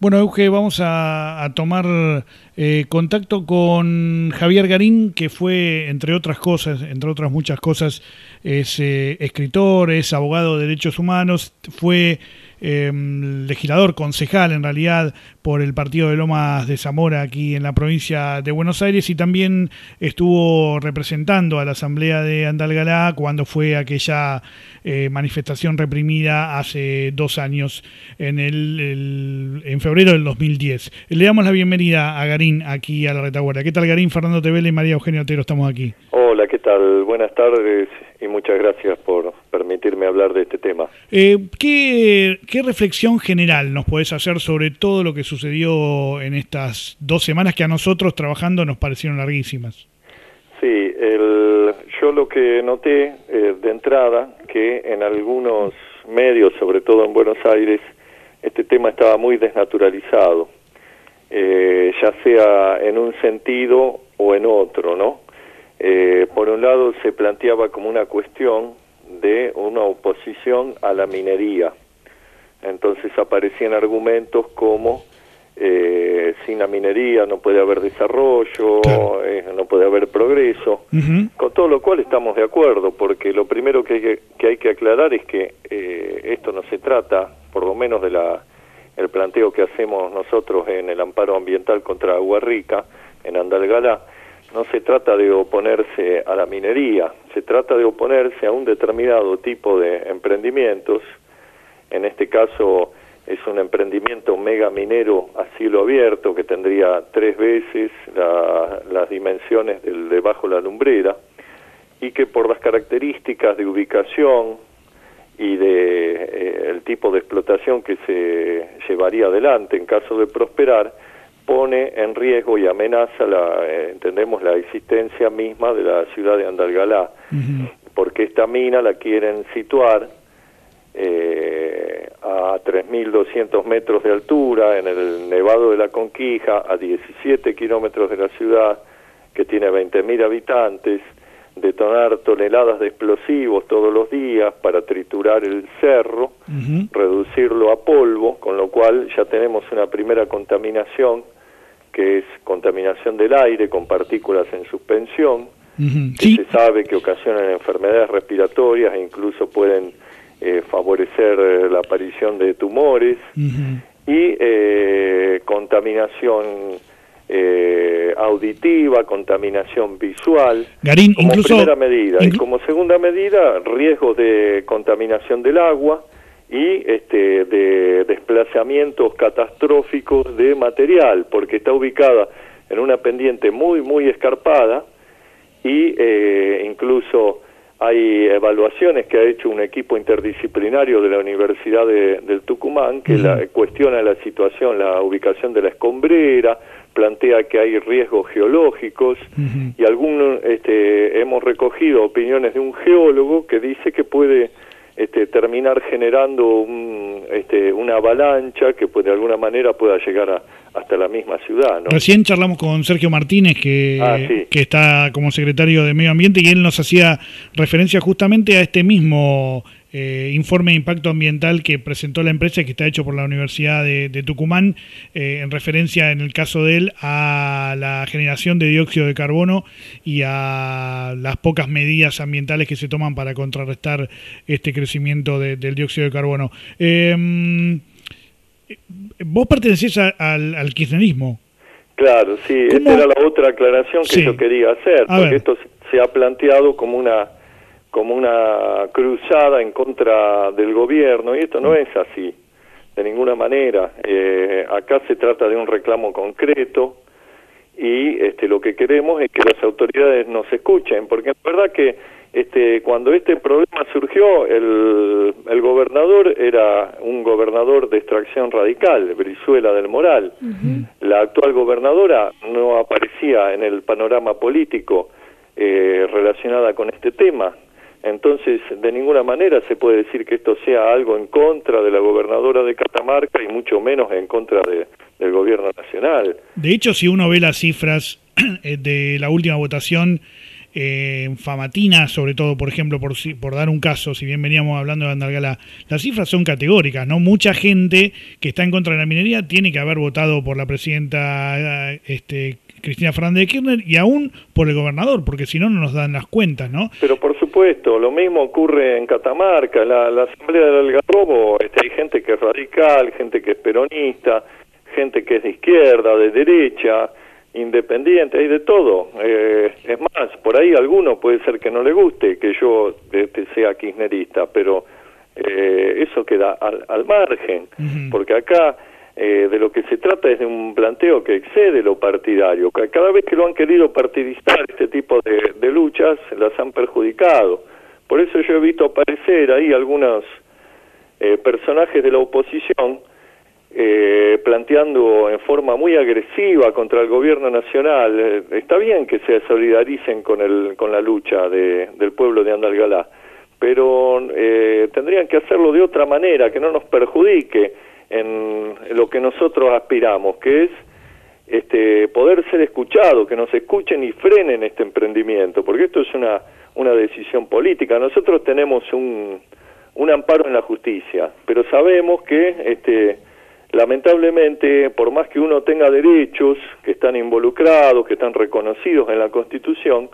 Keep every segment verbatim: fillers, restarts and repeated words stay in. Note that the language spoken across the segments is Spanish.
Bueno, Euge, vamos a, a tomar eh, contacto con Javier Garín, que fue, entre otras cosas, entre otras muchas cosas, es eh, escritor, es abogado de derechos humanos, fue eh, legislador, concejal en realidad, por el partido de Lomas de Zamora aquí en la provincia de Buenos Aires, y también estuvo representando a la Asamblea de Andalgalá cuando fue aquella eh, manifestación reprimida hace dos años, en, el, el, en febrero del dos mil diez. Le damos la bienvenida a Garín aquí a La Retaguardia. ¿Qué tal, Garín? Fernando Tevele y María Eugenia Otero estamos aquí. Hola, ¿qué tal? Buenas tardes y muchas gracias por permitirme hablar de este tema. Eh, ¿qué, ¿Qué reflexión general nos podés hacer sobre todo lo que sucedió en estas dos semanas que a nosotros trabajando nos parecieron larguísimas? Sí, el, yo lo que noté eh, de entrada, que en algunos medios, sobre todo en Buenos Aires, este tema estaba muy desnaturalizado, eh, ya sea en un sentido o en otro, ¿no? Eh, por un lado se planteaba como una cuestión de una oposición a la minería, entonces aparecían argumentos como eh, sin la minería no puede haber desarrollo, claro. eh, no puede haber progreso, uh-huh. Con todo lo cual estamos de acuerdo, porque lo primero que hay que, que, hay que aclarar es que eh, esto no se trata, por lo menos de la el planteo que hacemos nosotros en el amparo ambiental contra Agua Rica, en Andalgalá, no se trata de oponerse a la minería, se trata de oponerse a un determinado tipo de emprendimientos. En este caso es un emprendimiento mega minero a cielo abierto que tendría tres veces la, las dimensiones del de Bajo la Lumbrera, y que por las características de ubicación y de eh, el tipo de explotación que se llevaría adelante en caso de prosperar, pone en riesgo y amenaza, la eh, entendemos, la existencia misma de la ciudad de Andalgalá, uh-huh. Porque esta mina la quieren situar eh, a tres mil doscientos metros de altura, en el Nevado de la Conquija, a diecisiete kilómetros de la ciudad, que tiene veinte mil habitantes, detonar toneladas de explosivos todos los días para triturar el cerro, uh-huh. Reducirlo a polvo, con lo cual ya tenemos una primera contaminación, que es contaminación del aire con partículas en suspensión, uh-huh. Que sí. Se sabe que ocasionan enfermedades respiratorias e incluso pueden eh, favorecer eh, la aparición de tumores, uh-huh. Y eh, contaminación Eh, auditiva, contaminación visual, Garín, como incluso, primera medida, inclu- y como segunda medida, riesgos de contaminación del agua y este de desplazamientos catastróficos de material, porque está ubicada en una pendiente muy, muy escarpada, y eh, incluso hay evaluaciones que ha hecho un equipo interdisciplinario de la Universidad de, del Tucumán, que uh-huh. la, cuestiona la situación, la ubicación de la escombrera, plantea que hay riesgos geológicos, uh-huh. Y algún, este, hemos recogido opiniones de un geólogo que dice que puede este, terminar generando un, este, una avalancha que pues, de alguna manera pueda llegar a, hasta la misma ciudad, ¿no? Recién charlamos con Sergio Martínez, que, ah, sí. que está como secretario de Medio Ambiente, y él nos hacía referencia justamente a este mismo eh, informe de impacto ambiental que presentó la empresa, que está hecho por la Universidad de, de Tucumán, eh, en referencia, en el caso de él, a la generación de dióxido de carbono y a las pocas medidas ambientales que se toman para contrarrestar este crecimiento de, del dióxido de carbono. Eh, Vos pertenecés a, al, al kirchnerismo. Claro, sí, ¿Cómo? Esta era la otra aclaración que sí. yo quería hacer, a porque ver. esto se ha planteado como una como una cruzada en contra del gobierno, y esto no es así, de ninguna manera. Eh, acá se trata de un reclamo concreto, y este, lo que queremos es que las autoridades nos escuchen, porque es verdad que Este, cuando este problema surgió, el, el gobernador era un gobernador de extracción radical, Brizuela del Moral. Uh-huh. La actual gobernadora no aparecía en el panorama político eh, relacionada con este tema. Entonces, de ninguna manera se puede decir que esto sea algo en contra de la gobernadora de Catamarca y mucho menos en contra de, del gobierno nacional. De hecho, si uno ve las cifras de la última votación eh, en Famatina, sobre todo, por ejemplo, por, por dar un caso, si bien veníamos hablando de Andalgalá, las cifras son categóricas, ¿no? Mucha gente que está en contra de la minería tiene que haber votado por la presidenta este, Cristina Fernández de Kirchner y aún por el gobernador, porque si no, no nos dan las cuentas, ¿no? Pero por supuesto, lo mismo ocurre en Catamarca, la, la Asamblea del Algarrobo, este, hay gente que es radical, gente que es peronista, gente que es de izquierda, de derecha, independiente, hay de todo. Eh, es más, por ahí a alguno puede ser que no le guste que yo este, sea kirchnerista, pero eh, eso queda al, al margen, uh-huh. porque acá eh, de lo que se trata es de un planteo que excede lo partidario. Cada vez que lo han querido partidizar este tipo de, de luchas, las han perjudicado. Por eso yo he visto aparecer ahí algunos eh, personajes de la oposición Eh, planteando en forma muy agresiva contra el gobierno nacional. Eh, está bien que se solidaricen con el con la lucha de, del pueblo de Andalgalá, pero eh, tendrían que hacerlo de otra manera, que no nos perjudique en lo que nosotros aspiramos, que es este poder ser escuchado, que nos escuchen y frenen este emprendimiento, porque esto es una, una decisión política. Nosotros tenemos un, un amparo en la justicia, pero sabemos que este lamentablemente, por más que uno tenga derechos que están involucrados, que están reconocidos en la Constitución,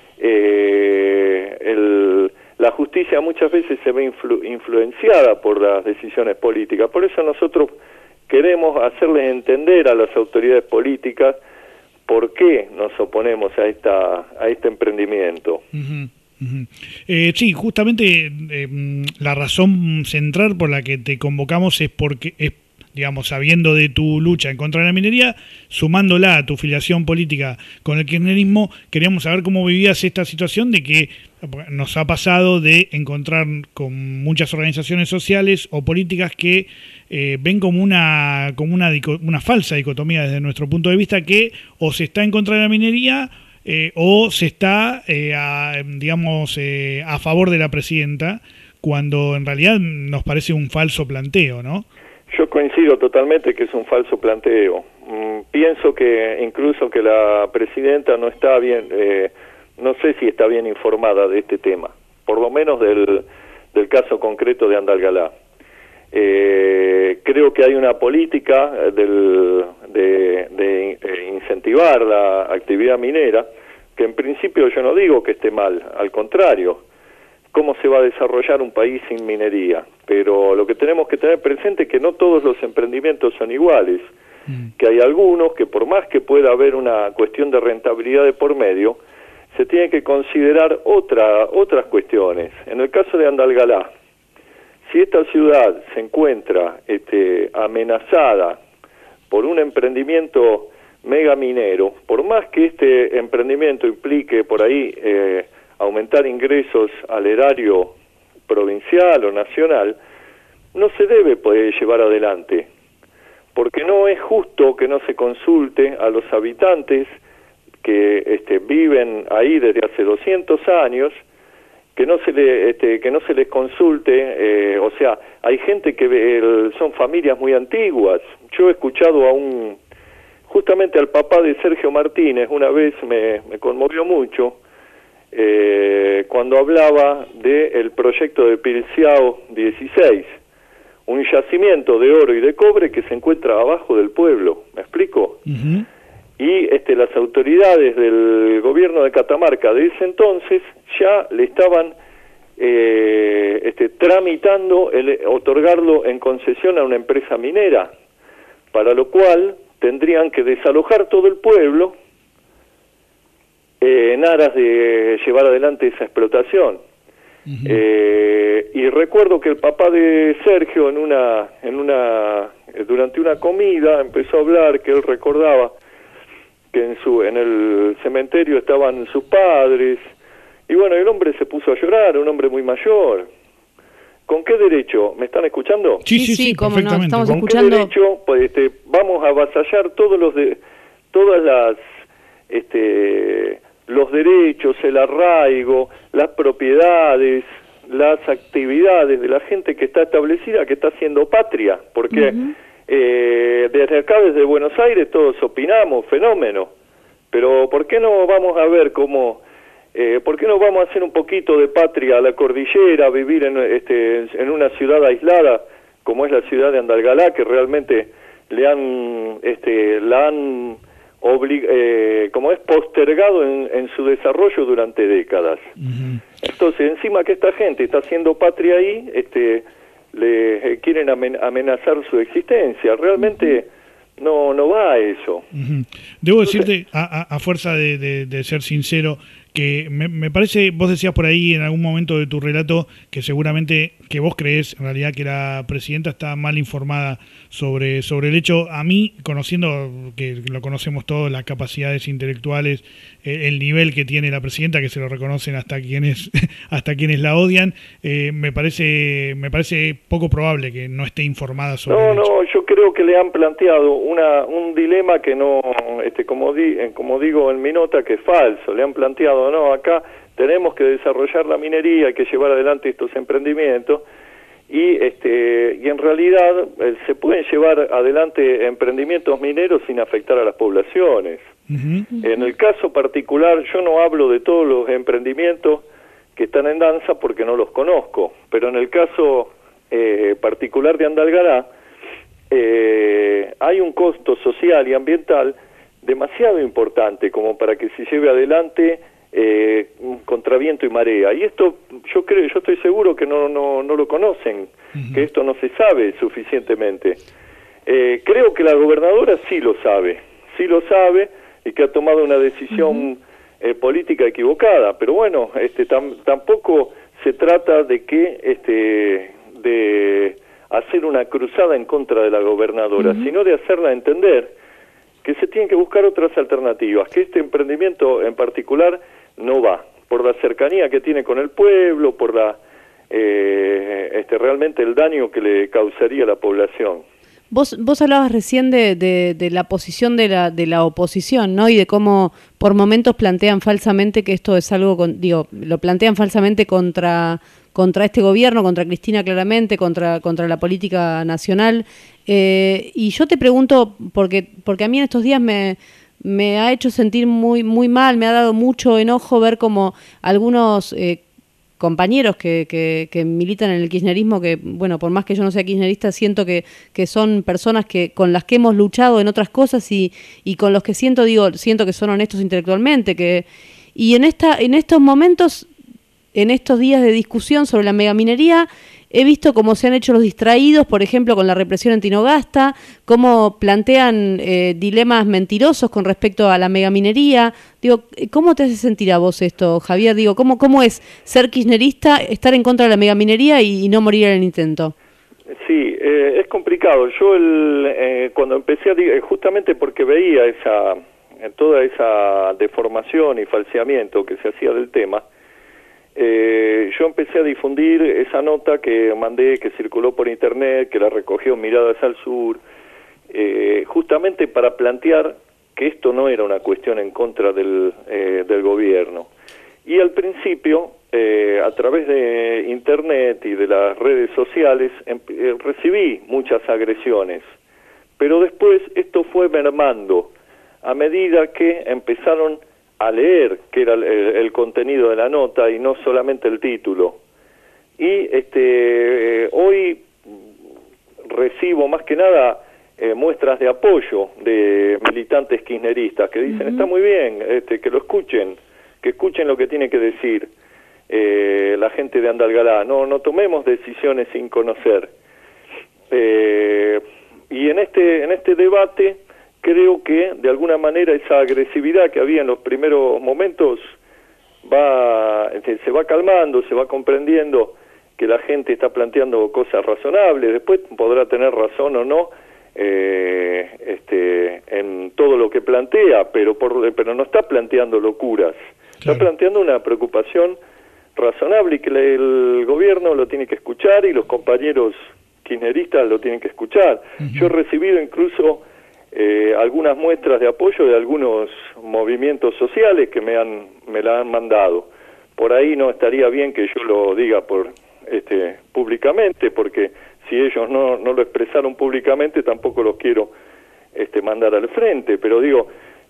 eh, el, la justicia muchas veces se ve influ, influenciada por las decisiones políticas. Por eso nosotros queremos hacerles entender a las autoridades políticas por qué nos oponemos a esta a este emprendimiento. Uh-huh. Uh-huh. Eh, sí, justamente eh, la razón central por la que te convocamos es porque es digamos, sabiendo de tu lucha en contra de la minería, sumándola a tu filiación política con el kirchnerismo, queríamos saber cómo vivías esta situación de que nos ha pasado de encontrar con muchas organizaciones sociales o políticas que eh, ven como una como una, una falsa dicotomía desde nuestro punto de vista, que o se está en contra de la minería eh, o se está, eh, a, digamos, eh, a favor de la presidenta, cuando en realidad nos parece un falso planteo, ¿no? Yo coincido totalmente que es un falso planteo. Mm, pienso que incluso que la presidenta no está bien, eh, no sé si está bien informada de este tema, por lo menos del, del caso concreto de Andalgalá. Eh, creo que hay una política del, de, de eh, incentivar la actividad minera, que en principio yo no digo que esté mal, al contrario. ¿Cómo se va a desarrollar un país sin minería? Pero lo que tenemos que tener presente es que no todos los emprendimientos son iguales, mm. que hay algunos que por más que pueda haber una cuestión de rentabilidad de por medio, se tiene que considerar otra, otras cuestiones. En el caso de Andalgalá, si esta ciudad se encuentra este, amenazada por un emprendimiento mega minero, por más que este emprendimiento implique por ahí eh, aumentar ingresos al erario provincial o nacional, no se debe poder llevar adelante, porque no es justo que no se consulte a los habitantes que este, viven ahí desde hace doscientos años, que no se le, este, que no se les consulte, eh, o sea, hay gente que el, son familias muy antiguas. Yo he escuchado a un, justamente al papá de Sergio Martínez, una vez me, me conmovió mucho, Eh, cuando hablaba del proyecto de Pilciao dieciséis, un yacimiento de oro y de cobre que se encuentra abajo del pueblo, ¿me explico? Uh-huh. Y este, las autoridades del gobierno de Catamarca de ese entonces ya le estaban eh, este, tramitando el otorgarlo en concesión a una empresa minera, para lo cual tendrían que desalojar todo el pueblo Eh, en aras de llevar adelante esa explotación. Uh-huh. Eh, y recuerdo que el papá de Sergio en una, en una, durante una comida empezó a hablar que él recordaba que en su, en el cementerio estaban sus padres, y bueno, el hombre se puso a llorar, un hombre muy mayor. ¿Con qué derecho? ¿Me están escuchando? Sí, sí, sí, sí cómo no, estamos ¿Con escuchando. qué derecho pues, este, vamos a avasallar todos los de, todas las este los derechos, el arraigo, las propiedades, las actividades de la gente que está establecida, que está haciendo patria? Porque uh-huh. eh, desde acá, desde Buenos Aires, todos opinamos, fenómeno, pero ¿por qué no vamos a ver cómo Eh, ¿Por qué no vamos a hacer un poquito de patria a la cordillera, vivir en, este, en una ciudad aislada como es la ciudad de Andalgalá, que realmente le han, este, la han oblig eh, como es postergado en, en su desarrollo durante décadas? Uh-huh. Entonces, encima que esta gente está haciendo patria ahí, este, le eh, quieren amen amenazar su existencia. Realmente no, no va a eso. Uh-huh. Debo decirte, a, a, a fuerza de, de, de ser sincero, que me, me parece, vos decías por ahí en algún momento de tu relato que seguramente que vos creés en realidad que la presidenta está mal informada sobre, sobre el hecho. A mí, conociendo, que lo conocemos todos, las capacidades intelectuales, eh, el nivel que tiene la presidenta, que se lo reconocen hasta quienes hasta quienes la odian, eh, me parece me parece poco probable que no esté informada sobre no, el hecho. No, yo creo que le han planteado una un dilema que no, este como, di, como digo en mi nota, que es falso. Le han planteado, no, acá tenemos que desarrollar la minería, hay que llevar adelante estos emprendimientos, y este y en realidad eh, se pueden llevar adelante emprendimientos mineros sin afectar a las poblaciones. Uh-huh. En el caso particular, yo no hablo de todos los emprendimientos que están en danza porque no los conozco, pero en el caso eh, particular de Andalgalá, eh, hay un costo social y ambiental demasiado importante como para que se lleve adelante eh, contra viento y marea. Y esto yo creo, yo estoy seguro que no no no lo conocen, uh-huh. que esto no se sabe suficientemente. Eh, creo que la gobernadora sí lo sabe, sí lo sabe y que ha tomado una decisión uh-huh. eh, política equivocada. Pero bueno, este tam, tampoco se trata de que este de hacer una cruzada en contra de la gobernadora, uh-huh. sino de hacerla entender que se tienen que buscar otras alternativas, que este emprendimiento en particular no va, por la cercanía que tiene con el pueblo, por la eh, este realmente el daño que le causaría a la población. Vos vos hablabas recién de, de, de la posición de la de la oposición, ¿no? Y de cómo por momentos plantean falsamente que esto es algo, con, digo, lo plantean falsamente contra contra este gobierno, contra Cristina claramente, contra contra la política nacional. Eh, y yo te pregunto, porque porque a mí en estos días me me ha hecho sentir muy muy mal, me ha dado mucho enojo ver como algunos eh, compañeros que, que, que militan en el kirchnerismo, que bueno, por más que yo no sea kirchnerista, siento que, que son personas que con las que hemos luchado en otras cosas y, y con los que siento, digo, siento que son honestos intelectualmente, que y en esta en estos momentos, en estos días de discusión sobre la megaminería, he visto cómo se han hecho los distraídos, por ejemplo, con la represión en Tinogasta, cómo plantean eh, dilemas mentirosos con respecto a la megaminería. Digo, ¿cómo te hace sentir a vos esto, Javier? Digo, ¿cómo, cómo es ser kirchnerista, estar en contra de la megaminería y, y no morir en el intento? Sí, eh, es complicado. Yo el, eh, cuando empecé a... justamente porque veía esa toda esa deformación y falseamiento que se hacía del tema, Eh, yo empecé a difundir esa nota que mandé, que circuló por internet, que la recogió Miradas al Sur, eh, justamente para plantear que esto no era una cuestión en contra del, eh, del gobierno. Y al principio, eh, a través de internet y de las redes sociales, eh, recibí muchas agresiones, pero después esto fue mermando a medida que empezaron a leer que era el, el contenido de la nota y no solamente el título. Y este eh, hoy recibo más que nada eh, muestras de apoyo de militantes kirchneristas que dicen, uh-huh. está muy bien, este, que lo escuchen, que escuchen lo que tiene que decir eh, la gente de Andalgalá, no, no tomemos decisiones sin conocer. Eh, y en este, en este debate creo que de alguna manera esa agresividad que había en los primeros momentos va se va calmando, se va comprendiendo que la gente está planteando cosas razonables. Después podrá tener razón o no eh, este, en todo lo que plantea, pero por, pero no está planteando locuras, claro. Está planteando una preocupación razonable y que el gobierno lo tiene que escuchar y los compañeros kirchneristas lo tienen que escuchar. Uh-huh. Yo he recibido incluso Eh, algunas muestras de apoyo de algunos movimientos sociales que me han me la han mandado. Por ahí no estaría bien que yo lo diga por este públicamente, porque si ellos no no lo expresaron públicamente tampoco los quiero este mandar al frente, pero digo,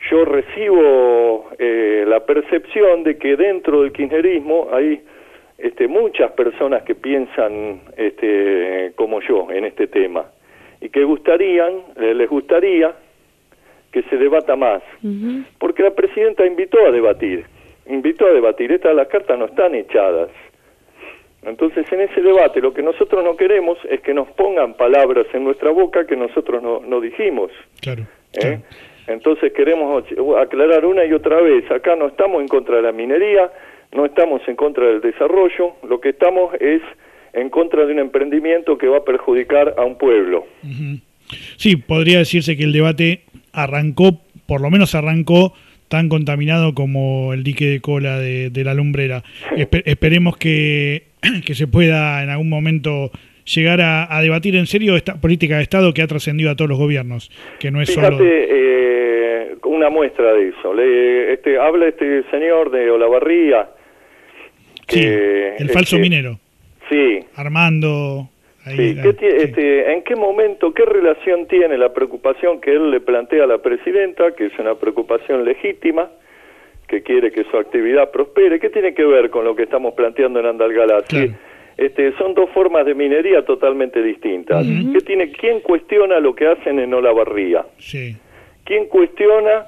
yo recibo eh, la percepción de que dentro del kirchnerismo hay este, muchas personas que piensan este, como yo en este tema y que gustarían, eh, les gustaría que se debata más, uh-huh. porque la presidenta invitó a debatir, invitó a debatir, estas las cartas no están echadas. Entonces, en ese debate, lo que nosotros no queremos es que nos pongan palabras en nuestra boca que nosotros no, no dijimos. Claro, ¿Eh? claro. Entonces, queremos aclarar una y otra vez, acá no estamos en contra de la minería, no estamos en contra del desarrollo, lo que estamos es en contra de un emprendimiento que va a perjudicar a un pueblo. Uh-huh. Sí, podría decirse que el debate arrancó, por lo menos arrancó, tan contaminado como el dique de cola de, de la lumbrera. Espe- esperemos que, que se pueda en algún momento llegar a, a debatir en serio esta política de Estado que ha trascendido a todos los gobiernos, que no es Fíjate, solo... eh, una muestra de eso. Le, este, habla este señor de Olavarría. Que, sí, el falso este, minero. Sí. Armando... Ahí, sí. ¿Qué t- sí. Este, ¿En qué momento, qué relación tiene la preocupación que él le plantea a la presidenta, que es una preocupación legítima, que quiere que su actividad prospere? ¿Qué tiene que ver con lo que estamos planteando en Andalgalá? Claro. Sí, este, son dos formas de minería totalmente distintas. Uh-huh. ¿Qué tiene, ¿Quién cuestiona lo que hacen en Olavarría? Sí. ¿Quién cuestiona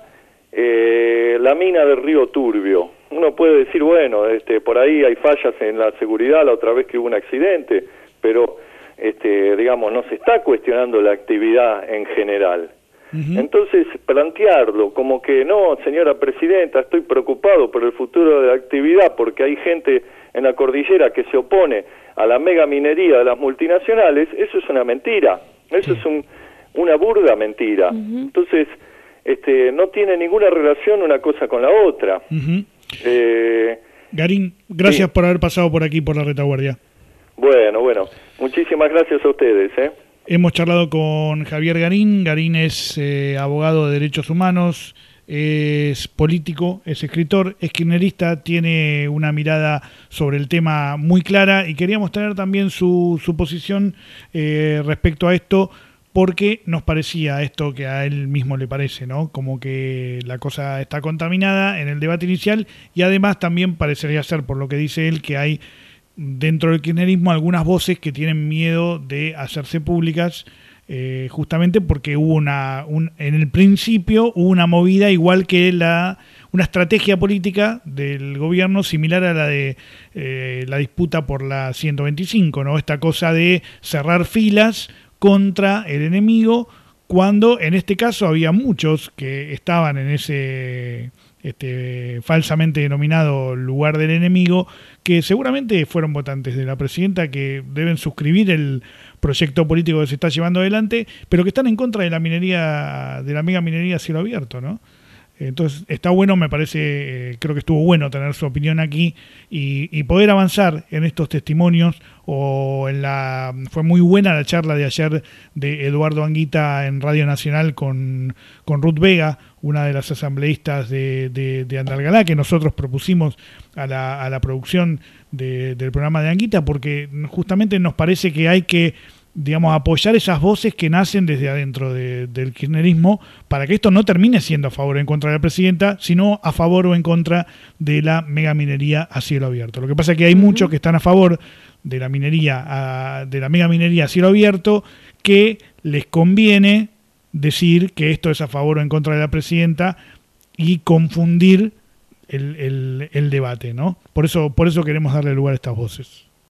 eh, la mina del Río Turbio? Uno puede decir, bueno, este, por ahí hay fallas en la seguridad, la otra vez que hubo un accidente, pero... Este, digamos, no se está cuestionando la actividad en general. Uh-huh. Entonces, plantearlo como que no, señora presidenta, estoy preocupado por el futuro de la actividad porque hay gente en la cordillera que se opone a la mega minería de las multinacionales, eso es una mentira, eso sí. es un, una burda mentira. Uh-huh. Entonces, este, no tiene ninguna relación una cosa con la otra. Uh-huh. eh, Garín, gracias sí. por haber pasado por aquí por la retaguardia. Bueno, bueno, muchísimas gracias a ustedes. ¿eh? Hemos charlado con Javier Garín. Garín es eh, abogado de derechos humanos, es político, es escritor, es kirchnerista, tiene una mirada sobre el tema muy clara y queríamos tener también su, su posición eh, respecto a esto, porque nos parecía esto que a él mismo le parece, ¿no? Como que la cosa está contaminada en el debate inicial y además también parecería ser, por lo que dice él, que hay dentro del kirchnerismo algunas voces que tienen miedo de hacerse públicas eh, justamente porque hubo una un, en el principio hubo una movida igual que la una estrategia política del gobierno similar a la de eh, la disputa por la ciento veinticinco, ¿no? Esta cosa de cerrar filas contra el enemigo cuando en este caso había muchos que estaban en ese este falsamente denominado lugar del enemigo, que seguramente fueron votantes de la presidenta, que deben suscribir el proyecto político que se está llevando adelante, pero que están en contra de la minería, de la mega minería a cielo abierto, ¿no? Entonces está bueno, me parece, eh, creo que estuvo bueno tener su opinión aquí y, y poder avanzar en estos testimonios. O en la fue muy buena la charla de ayer de Eduardo Anguita en Radio Nacional con, con Ruth Vega, una de las asambleístas de, de, de Andalgalá, que nosotros propusimos a la, a la producción de, del programa de Anguita, porque justamente nos parece que hay que, digamos, apoyar esas voces que nacen desde adentro de, del kirchnerismo para que esto no termine siendo a favor o en contra de la presidenta, sino a favor o en contra de la megaminería a cielo abierto. Lo que pasa es que hay uh-huh. muchos que están a favor de la minería, a, de la megaminería a cielo abierto, que les conviene decir que esto es a favor o en contra de la presidenta y confundir el, el, el debate, ¿no? Por eso, por eso queremos darle lugar a estas voces.